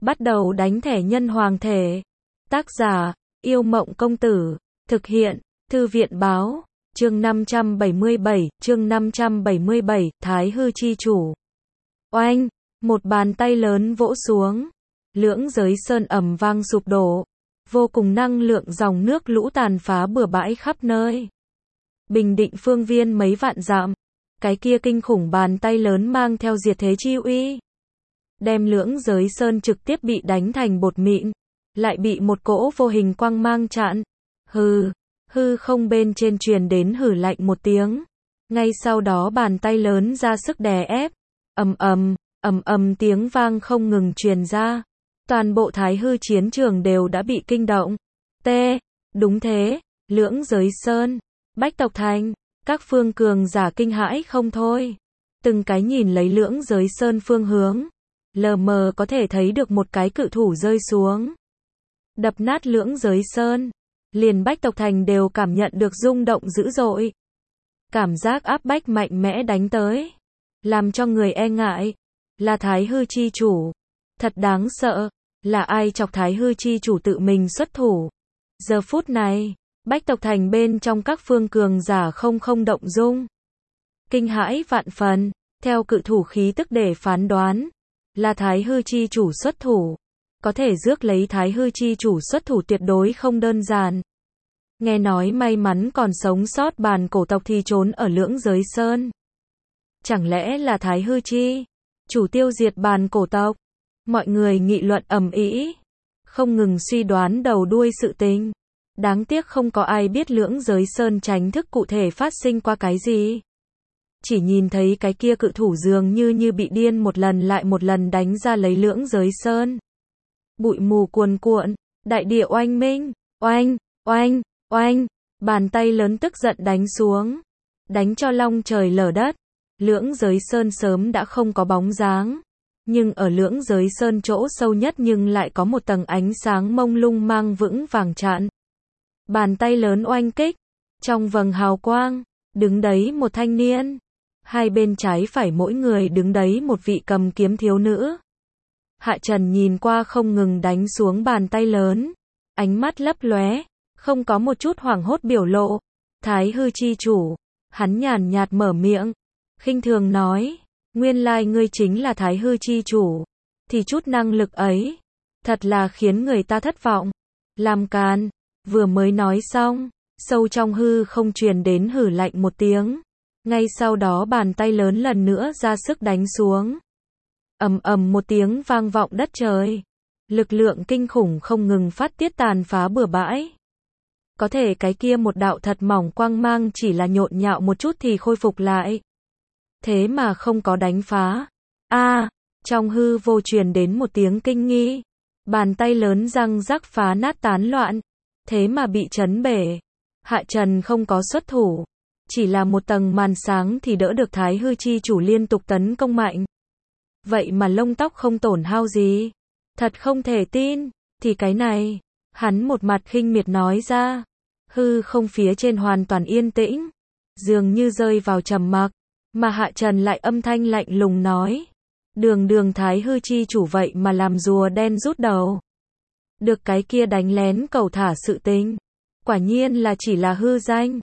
Bắt đầu đánh thẻ nhân hoàng thể. Tác giả, Yêu Mộng Công Tử. Thực hiện, Thư viện Báo. Chương 577, Thái Hư Chi Chủ. Oanh, một bàn tay lớn vỗ xuống. Lưỡng giới sơn ầm vang sụp đổ. Vô cùng năng lượng dòng nước lũ tàn phá bừa bãi khắp nơi. Bình định phương viên mấy vạn dặm. Cái kia kinh khủng bàn tay lớn mang theo diệt thế chi uy. Đem lưỡng giới sơn trực tiếp bị đánh thành bột mịn. Lại bị một cỗ vô hình quang mang chặn. Hư không bên trên truyền đến hử lạnh một tiếng. Ngay sau đó bàn tay lớn ra sức đè ép. ầm tiếng vang không ngừng truyền ra. Toàn bộ Thái Hư chiến trường đều đã bị kinh động. Đúng thế, lưỡng giới sơn, Bách Tộc Thành, các phương cường giả kinh hãi không thôi. Từng cái nhìn lấy lưỡng giới sơn phương hướng. Lờ mờ có thể thấy được một cái cự thủ rơi xuống. Đập nát lưỡng giới sơn. Liền Bách Tộc Thành đều cảm nhận được rung động dữ dội. Cảm giác áp bách mạnh mẽ đánh tới. Làm cho người e ngại. Là Thái Hư Chi Chủ. Thật đáng sợ. Là ai chọc Thái Hư Chi Chủ tự mình xuất thủ. Giờ phút này, Bách Tộc Thành bên trong các phương cường giả không động dung. Kinh hãi vạn phần. Theo cự thủ khí tức để phán đoán. Là Thái Hư Chi Chủ xuất thủ. Có thể rước lấy Thái Hư Chi Chủ xuất thủ tuyệt đối không đơn giản. Nghe nói may mắn còn sống sót bàn cổ tộc thì trốn ở lưỡng giới sơn. Chẳng lẽ là Thái Hư Chi Chủ tiêu diệt bàn cổ tộc? Mọi người nghị luận ầm ĩ, không ngừng suy đoán đầu đuôi sự tình. Đáng tiếc không có ai biết lưỡng giới sơn tránh thức cụ thể phát sinh qua cái gì. Chỉ nhìn thấy cái kia cự thủ dường như bị điên một lần lại một lần đánh ra lấy lưỡng giới sơn. Bụi mù cuồn cuộn, đại địa oanh minh, oanh, bàn tay lớn tức giận đánh xuống. Đánh cho long trời lở đất. Lưỡng giới sơn sớm đã không có bóng dáng. Nhưng ở lưỡng giới sơn chỗ sâu nhất nhưng lại có một tầng ánh sáng mông lung mang vững vàng chặn. Bàn tay lớn oanh kích. Trong vầng hào quang, đứng đấy một thanh niên. Hai bên trái phải mỗi người đứng đấy một vị cầm kiếm thiếu nữ. Hạ Trần nhìn qua không ngừng đánh xuống bàn tay lớn. Ánh mắt lấp lóe, không có một chút hoảng hốt biểu lộ. Thái Hư Chi Chủ. Hắn nhàn nhạt mở miệng. Khinh thường nói. Nguyên lai ngươi chính là Thái Hư Chi Chủ. Thì chút năng lực ấy. Thật là khiến người ta thất vọng. Làm càn. Vừa mới nói xong. Sâu trong hư không truyền đến hử lạnh một tiếng. Ngay sau đó bàn tay lớn lần nữa ra sức đánh xuống. ầm một tiếng vang vọng đất trời. Lực lượng kinh khủng không ngừng phát tiết tàn phá bừa bãi. Có thể cái kia một đạo thật mỏng quang mang chỉ là nhộn nhạo một chút thì khôi phục lại. Thế mà không có đánh phá. Trong hư vô truyền đến một tiếng kinh nghi. Bàn tay lớn răng rắc phá nát tán loạn. Thế mà bị chấn bể. Hạ Trần không có xuất thủ. Chỉ là một tầng màn sáng thì đỡ được Thái Hư Chi Chủ liên tục tấn công mạnh. Vậy mà lông tóc không tổn hao gì. Thật không thể tin. Thì cái này. Hắn một mặt khinh miệt nói ra. Hư không phía trên hoàn toàn yên tĩnh. Dường như rơi vào trầm mặc. Mà Hạ Trần lại âm thanh lạnh lùng nói. Đường Thái Hư Chi Chủ vậy mà làm rùa đen rút đầu. Được cái kia đánh lén cầu thả sự tình. Quả nhiên là chỉ là hư danh.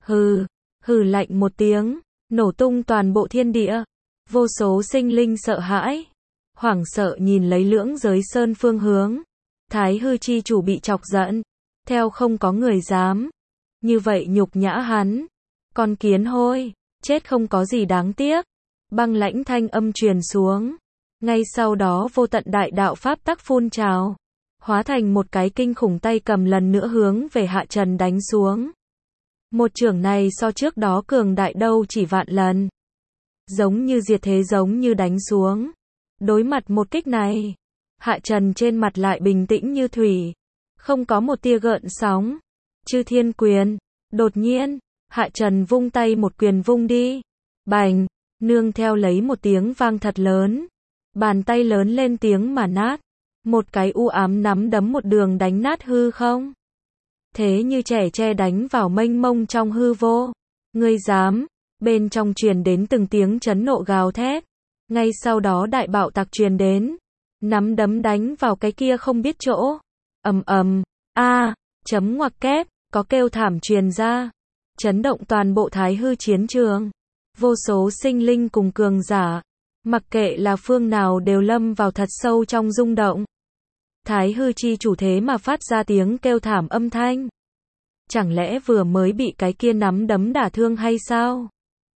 Hừ lạnh một tiếng. Nổ tung toàn bộ thiên địa. Vô số sinh linh sợ hãi. Hoảng sợ nhìn lấy lưỡng giới sơn phương hướng. Thái Hư Chi Chủ bị chọc giận. Theo không có người dám. Như vậy nhục nhã hắn. Con kiến hôi. Chết không có gì đáng tiếc. Băng lãnh thanh âm truyền xuống. Ngay sau đó vô tận đại đạo pháp tắc phun trào. Hóa thành một cái kinh khủng tay cầm lần nữa hướng về Hạ Trần đánh xuống. Một chưởng này so trước đó cường đại đâu chỉ vạn lần. Giống như diệt thế giống như đánh xuống. Đối mặt một kích này. Hạ Trần trên mặt lại bình tĩnh như thủy. Không có một tia gợn sóng. Chư thiên quyền. Đột nhiên. Hạ Trần vung tay một quyền vung đi. Bành. Nương theo lấy một tiếng vang thật lớn. Bàn tay lớn lên tiếng mà nát. Một cái u ám nắm đấm một đường đánh nát hư không. Thế như trẻ tre đánh vào mênh mông trong hư vô. Ngươi dám. Bên trong truyền đến từng tiếng chấn nộ gào thét. Ngay sau đó đại bạo tạc truyền đến. nắm đấm đánh vào cái kia không biết chỗ. Ầm ầm, a, chấm ngoặc kép, có kêu thảm truyền ra, chấn động toàn bộ Thái Hư chiến trường. Vô số sinh linh cùng cường giả, mặc kệ là phương nào đều lâm vào thật sâu trong rung động. Thái Hư chi chủ thế mà phát ra tiếng kêu thảm âm thanh. Chẳng lẽ vừa mới bị cái kia nắm đấm đả thương hay sao?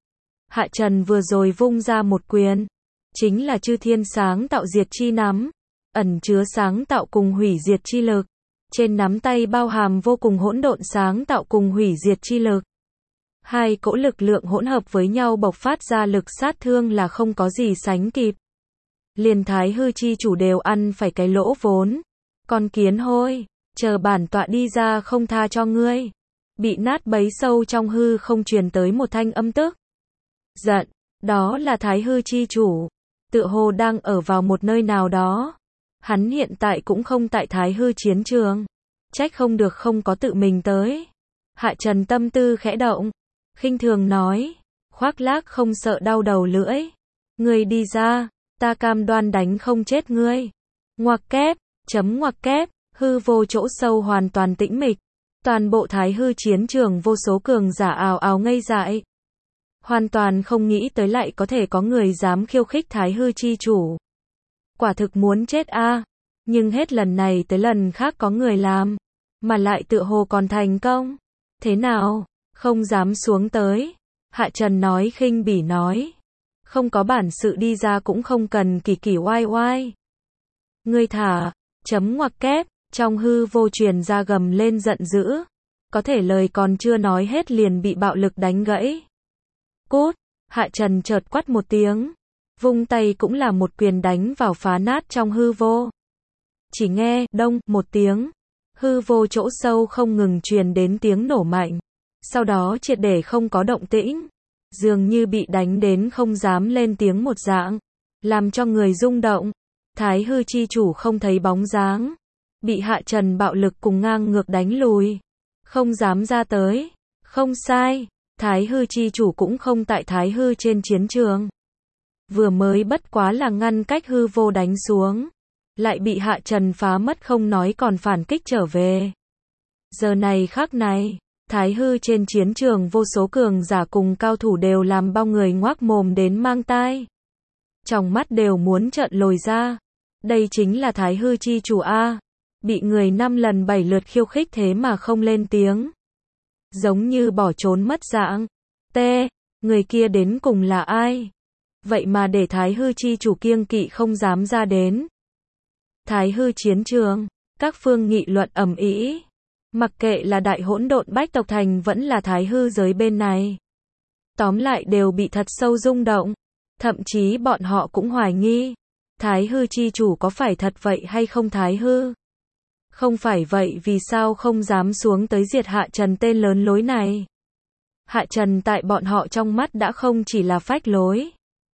Hạ Trần vừa rồi vung ra một quyền, chính là chư thiên sáng tạo diệt chi nắm, ẩn chứa sáng tạo cùng hủy diệt chi lực. Trên nắm tay bao hàm vô cùng hỗn độn sáng tạo cùng hủy diệt chi lực. Hai cỗ lực lượng hỗn hợp với nhau bộc phát ra lực sát thương là không có gì sánh kịp. Liền Thái Hư chi chủ đều ăn phải cái lỗ vốn. Con kiến hôi, chờ bản tọa đi ra không tha cho ngươi. Bị nát bấy sâu trong hư không truyền tới một thanh âm tức giận, đó là Thái Hư chi chủ, tựa hồ đang ở vào một nơi nào đó. Hắn hiện tại cũng không tại Thái Hư chiến trường, trách không được không có tự mình tới. Hạ Trần tâm tư khẽ động, khinh thường nói, khoác lác không sợ đau đầu lưỡi. Ngươi đi ra, ta cam đoan đánh không chết ngươi. Ngoặc kép, chấm ngoặc kép, hư vô chỗ sâu hoàn toàn tĩnh mịch. Toàn bộ Thái Hư chiến trường vô số cường giả ào ào ngây dại. Hoàn toàn không nghĩ tới lại có thể có người dám khiêu khích Thái Hư chi chủ. Quả thực muốn chết a, nhưng hết lần này tới lần khác có người làm, mà lại tựa hồ còn thành công. Thế nào, không dám xuống tới? Hạ Trần nói khinh bỉ nói. Không có bản sự đi ra cũng không cần kỳ kỳ oai oai. Ngươi thả, chấm ngoặc kép, trong hư vô truyền ra gầm lên giận dữ. Có thể lời còn chưa nói hết liền bị bạo lực đánh gãy. Cút, Hạ Trần chợt quát một tiếng. Vung tay cũng là một quyền đánh vào phá nát trong hư vô. Chỉ nghe, đông, một tiếng. Hư vô chỗ sâu không ngừng truyền đến tiếng nổ mạnh. Sau đó triệt để không có động tĩnh. Dường như bị đánh đến không dám lên tiếng một dạng. Làm cho người rung động. Thái Hư chi chủ không thấy bóng dáng. Bị Hạ Trần bạo lực cùng ngang ngược đánh lùi. Không dám ra tới. Không sai. Thái Hư chi chủ cũng không tại Thái Hư trên chiến trường. Vừa mới bất quá là ngăn cách hư vô đánh xuống. Lại bị Hạ Trần phá mất không nói còn phản kích trở về. Giờ này khắc này, Thái Hư trên chiến trường vô số cường giả cùng cao thủ đều làm bao người ngoác mồm đến mang tai. Trong mắt đều muốn trợn lồi ra. Đây chính là Thái Hư chi chủ A. Bị người 5 lần 7 lượt khiêu khích thế mà không lên tiếng. Giống như bỏ trốn mất dạng. Người kia đến cùng là ai? Vậy mà để Thái Hư chi chủ kiêng kỵ không dám ra đến. Thái Hư chiến trường, các phương nghị luận ầm ĩ. Mặc kệ là đại hỗn độn bách tộc thành vẫn là Thái Hư giới bên này. Tóm lại đều bị thật sâu rung động. Thậm chí bọn họ cũng hoài nghi. Thái Hư chi chủ có phải thật vậy hay không Thái Hư? Không phải vậy vì sao không dám xuống tới diệt Hạ Trần tên lớn lối này? Hạ Trần tại bọn họ trong mắt đã không chỉ là phách lối,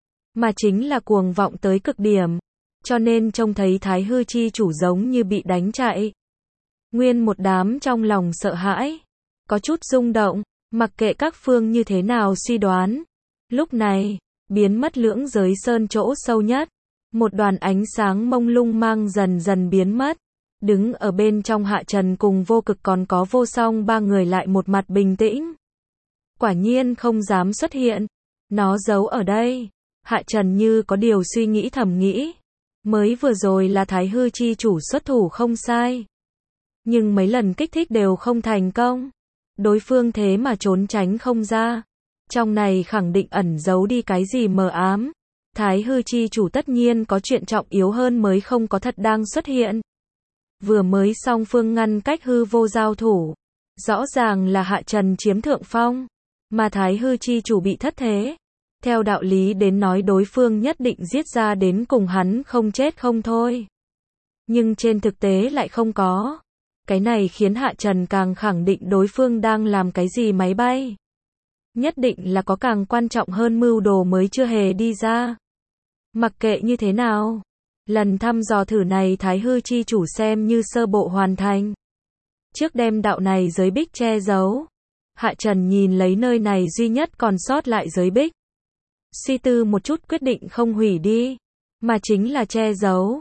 mà chính là cuồng vọng tới cực điểm. Cho nên trông thấy Thái Hư chi chủ giống như bị đánh chạy. Nguyên một đám trong lòng sợ hãi, có chút rung động, mặc kệ các phương như thế nào suy đoán. Lúc này, biến mất lưỡng giới sơn chỗ sâu nhất. Một đoàn ánh sáng mông lung mang dần dần biến mất. Đứng ở bên trong Hạ Trần cùng Vô Cực còn có Vô Song ba người lại một mặt bình tĩnh. Quả nhiên không dám xuất hiện. Nó giấu ở đây. Hạ Trần như có điều suy nghĩ thầm nghĩ. Mới vừa rồi là Thái Hư chi chủ xuất thủ không sai. Nhưng mấy lần kích thích đều không thành công. Đối phương thế mà trốn tránh không ra. Trong này khẳng định ẩn giấu đi cái gì mờ ám. Thái Hư chi chủ tất nhiên có chuyện trọng yếu hơn mới không có thật đang xuất hiện. Vừa mới song phương ngăn cách hư vô giao thủ. Rõ ràng là Hạ Trần chiếm thượng phong. Mà Thái Hư chi chủ bị thất thế. Theo đạo lý đến nói đối phương nhất định giết ra đến cùng hắn không chết không thôi. Nhưng trên thực tế lại không có. Cái này khiến Hạ Trần càng khẳng định đối phương đang làm cái gì máy bay. Nhất định là có càng quan trọng hơn mưu đồ mới chưa hề đi ra. Mặc kệ như thế nào, lần thăm dò thử này Thái Hư chi chủ xem như sơ bộ hoàn thành. Trước đem đạo này giới bích che giấu. Hạ Trần nhìn lấy nơi này duy nhất còn sót lại giới bích. Suy tư một chút quyết định không hủy đi, mà chính là che giấu.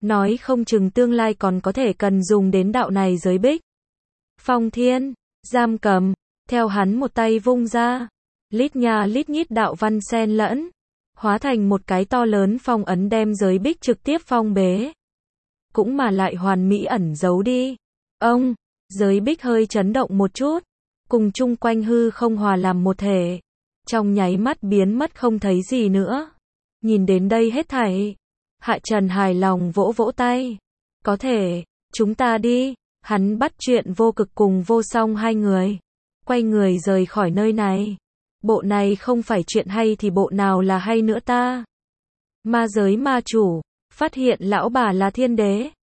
Nói không chừng tương lai còn có thể cần dùng đến đạo này giới bích. Phong thiên, giam cầm, theo hắn một tay vung ra, lít nha lít nhít đạo văn xen lẫn, hóa thành một cái to lớn phong ấn đem giới bích trực tiếp phong bế. Cũng mà lại hoàn mỹ ẩn giấu đi. Ông, giới bích hơi chấn động một chút, cùng chung quanh hư không hòa làm một thể. Trong nháy mắt biến mất không thấy gì nữa. Nhìn đến đây hết thảy, Hạ Trần hài lòng vỗ vỗ tay. Có thể, chúng ta đi. Hắn bắt chuyện Vô Cực cùng Vô Song hai người, quay người rời khỏi nơi này. Bộ này không phải chuyện hay thì bộ nào là hay nữa ta? Ma giới ma chủ, phát hiện lão bà là thiên đế.